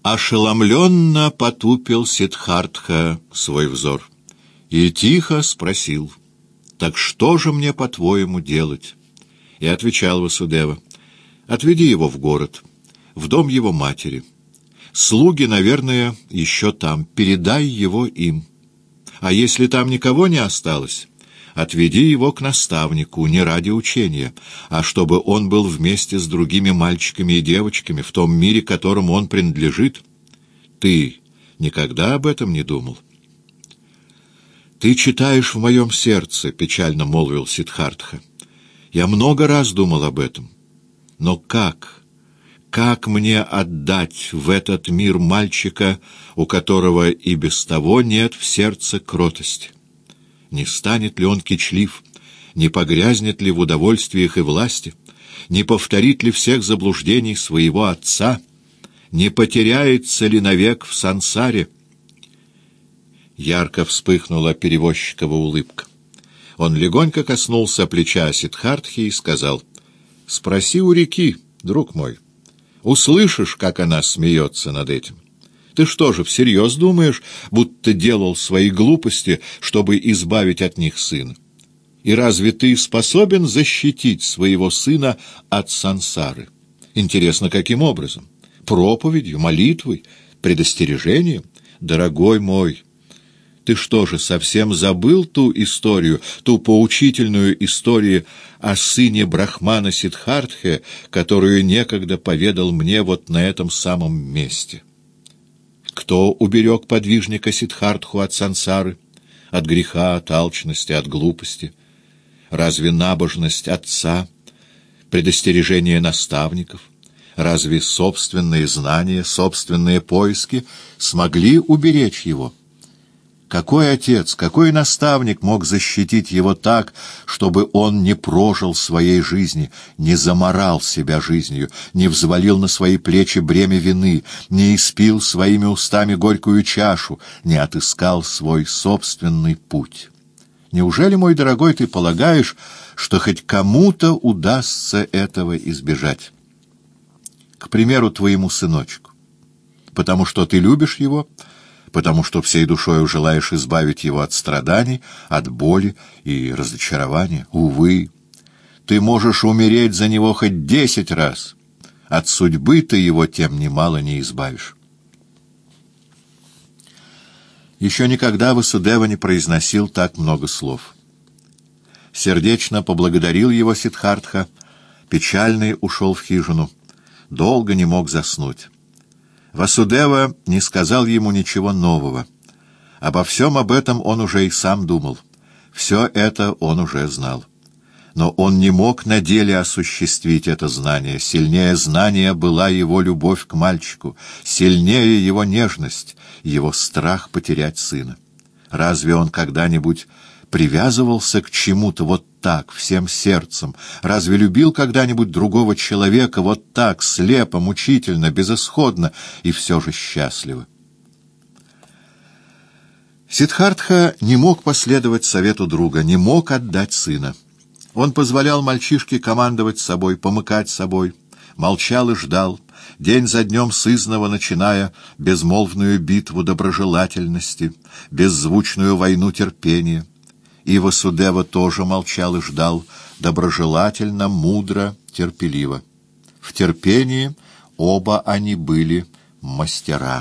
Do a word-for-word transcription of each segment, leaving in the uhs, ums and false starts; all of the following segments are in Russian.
Ошеломленно потупил Сиддхартха свой взор и тихо спросил: «Так что же мне, по-твоему, делать?» И отвечал Васудева: «Отведи его в город, в дом его матери. Слуги, наверное, еще там, передай его им. А если там никого не осталось, отведи его к наставнику не ради учения, а чтобы он был вместе с другими мальчиками и девочками в том мире, которому он принадлежит. Ты никогда об этом не думал?» «Ты читаешь в моем сердце», — печально молвил Сиддхартха. «Я много раз думал об этом. Но как, как мне отдать в этот мир мальчика, у которого и без того нет в сердце кротости? Не станет ли он кичлив, не погрязнет ли в удовольствиях и власти, не повторит ли всех заблуждений своего отца, не потеряется ли навек в сансаре?» Ярко вспыхнула перевозчикова улыбка. Он легонько коснулся плеча Сиддхартхи и сказал: «Спроси у реки, друг мой. Услышишь, как она смеется над этим. Ты что же, всерьез думаешь, будто делал свои глупости, чтобы избавить от них сына? И разве ты способен защитить своего сына от сансары? Интересно, каким образом? Проповедью, молитвой, предостережением? Дорогой мой, ты что же, совсем забыл ту историю, ту поучительную историю о сыне Брахмана Сиддхартхе, которую некогда поведал мне вот на этом самом месте? Кто уберег подвижника Сиддхартху от сансары, от греха, от алчности, от глупости? Разве набожность отца, предостережение наставников, разве собственные знания, собственные поиски смогли уберечь его? Какой отец, какой наставник мог защитить его так, чтобы он не прожил своей жизни, не заморал себя жизнью, не взвалил на свои плечи бремя вины, не испил своими устами горькую чашу, не отыскал свой собственный путь? Неужели, мой дорогой, ты полагаешь, что хоть кому-то удастся этого избежать? К примеру, твоему сыночку. Потому что ты любишь его, потому что всей душою желаешь избавить его от страданий, от боли и разочарования. Увы, ты можешь умереть за него хоть десять раз. От судьбы ты его тем немало не избавишь. Еще никогда Васудева не произносил так много слов. Сердечно поблагодарил его Сиддхартха, печальный ушел в хижину, долго не мог заснуть. Васудева не сказал ему ничего нового. Обо всем об этом он уже и сам думал. Все это он уже знал. Но он не мог на деле осуществить это знание. Сильнее знания была его любовь к мальчику, сильнее его нежность, его страх потерять сына. Разве он когда-нибудь привязывался к чему-то вот так, всем сердцем? Разве любил когда-нибудь другого человека вот так, слепо, мучительно, безысходно и все же счастливо? Сиддхартха не мог последовать совету друга, не мог отдать сына. Он позволял мальчишке командовать собой, помыкать собой, молчал и ждал, день за днем сызнова начиная безмолвную битву доброжелательности, беззвучную войну терпения. И Васудева тоже молчал и ждал, доброжелательно, мудро, терпеливо. В терпении оба они были мастера.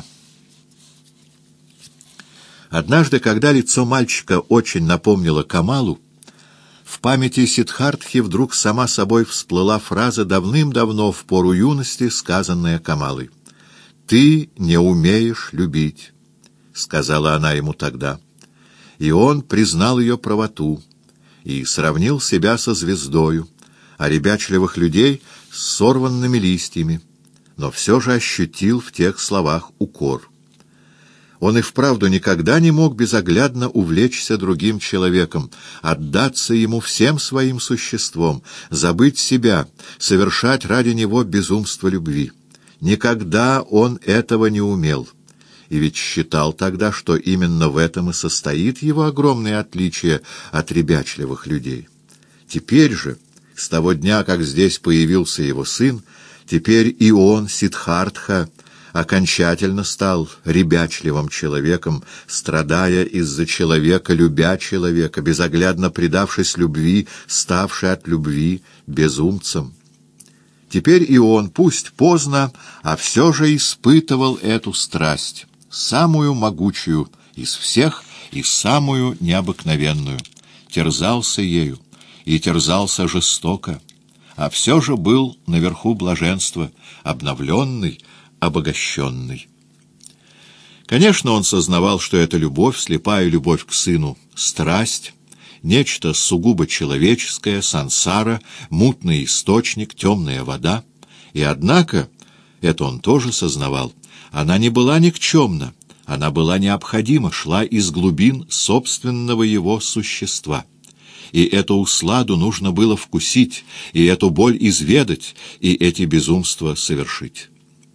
Однажды, когда лицо мальчика очень напомнило Камалу, в памяти Сиддхартхи вдруг сама собой всплыла фраза, давным-давно в пору юности, сказанная Камалой. «Ты не умеешь любить», — сказала она ему тогда. И он признал ее правоту и сравнил себя со звездою, а ребячливых людей с сорванными листьями, но все же ощутил в тех словах укор. Он и вправду никогда не мог безоглядно увлечься другим человеком, отдаться ему всем своим существом, забыть себя, совершать ради него безумство любви. Никогда он этого не умел. И ведь считал тогда, что именно в этом и состоит его огромное отличие от ребячливых людей. Теперь же, с того дня, как здесь появился его сын, теперь и он, Сиддхартха, окончательно стал ребячливым человеком, страдая из-за человека, любя человека, безоглядно предавшись любви, ставший от любви безумцем. Теперь и он, пусть поздно, а все же испытывал эту страсть, самую могучую из всех и самую необыкновенную, терзался ею и терзался жестоко, а все же был наверху блаженства, обновленный, обогащенный. Конечно, он сознавал, что эта любовь, слепая любовь к сыну, страсть, нечто сугубо человеческое, сансара, мутный источник, темная вода. И однако, это он тоже сознавал, она не была никчемна, она была необходима, шла из глубин собственного его существа. И эту усладу нужно было вкусить, и эту боль изведать, и эти безумства совершить.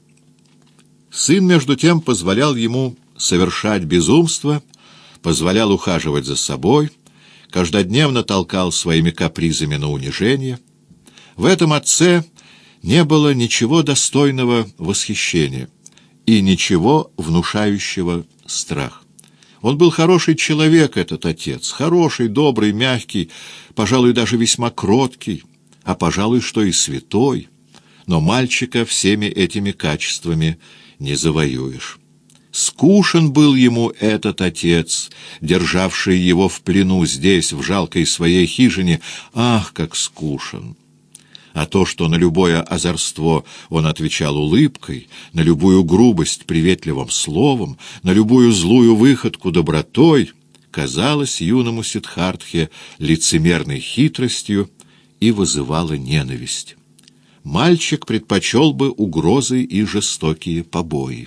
Сын, между тем, позволял ему совершать безумство, позволял ухаживать за собой, каждодневно толкал своими капризами на унижение. В этом отце не было ничего достойного восхищения и ничего внушающего страх. Он был хороший человек, этот отец, хороший, добрый, мягкий, пожалуй, даже весьма кроткий, а, пожалуй, что и святой. Но мальчика всеми этими качествами не завоюешь. Скучен был ему этот отец, державший его в плену здесь, в жалкой своей хижине. Ах, как скучен! А то, что на любое озорство он отвечал улыбкой, на любую грубость приветливым словом, на любую злую выходку добротой, казалось юному Сиддхартхе лицемерной хитростью и вызывало ненависть. Мальчик предпочел бы угрозы и жестокие побои.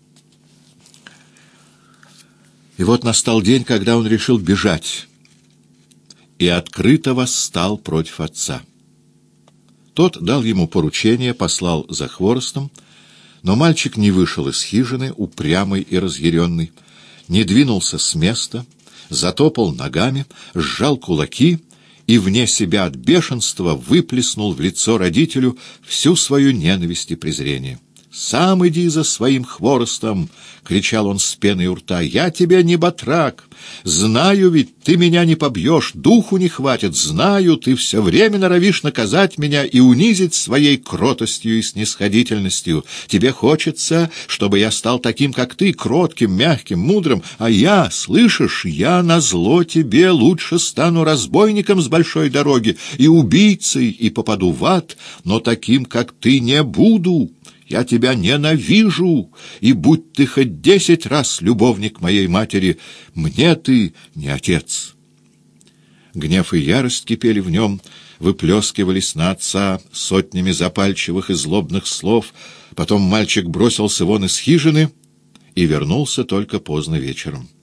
И вот настал день, когда он решил бежать, и открыто восстал против отца. Тот дал ему поручение, послал за хворостом, но мальчик не вышел из хижины, упрямый и разъяренный, не двинулся с места, затопал ногами, сжал кулаки и вне себя от бешенства выплеснул в лицо родителю всю свою ненависть и презрение. «Сам иди за своим хворостом!» — кричал он с пеной у рта. «Я тебе не батрак! Знаю ведь, ты меня не побьешь, духу не хватит, знаю, ты все время норовишь наказать меня и унизить своей кротостью и снисходительностью. Тебе хочется, чтобы я стал таким, как ты, кротким, мягким, мудрым, а я, слышишь, я назло тебе лучше стану разбойником с большой дороги и убийцей, и попаду в ад, но таким, как ты, не буду». Я тебя ненавижу, и будь ты хоть десять раз любовник моей матери, мне ты не отец». Гнев и ярость кипели в нем, выплескивались на отца сотнями запальчивых и злобных слов. Потом мальчик бросился вон из хижины и вернулся только поздно вечером.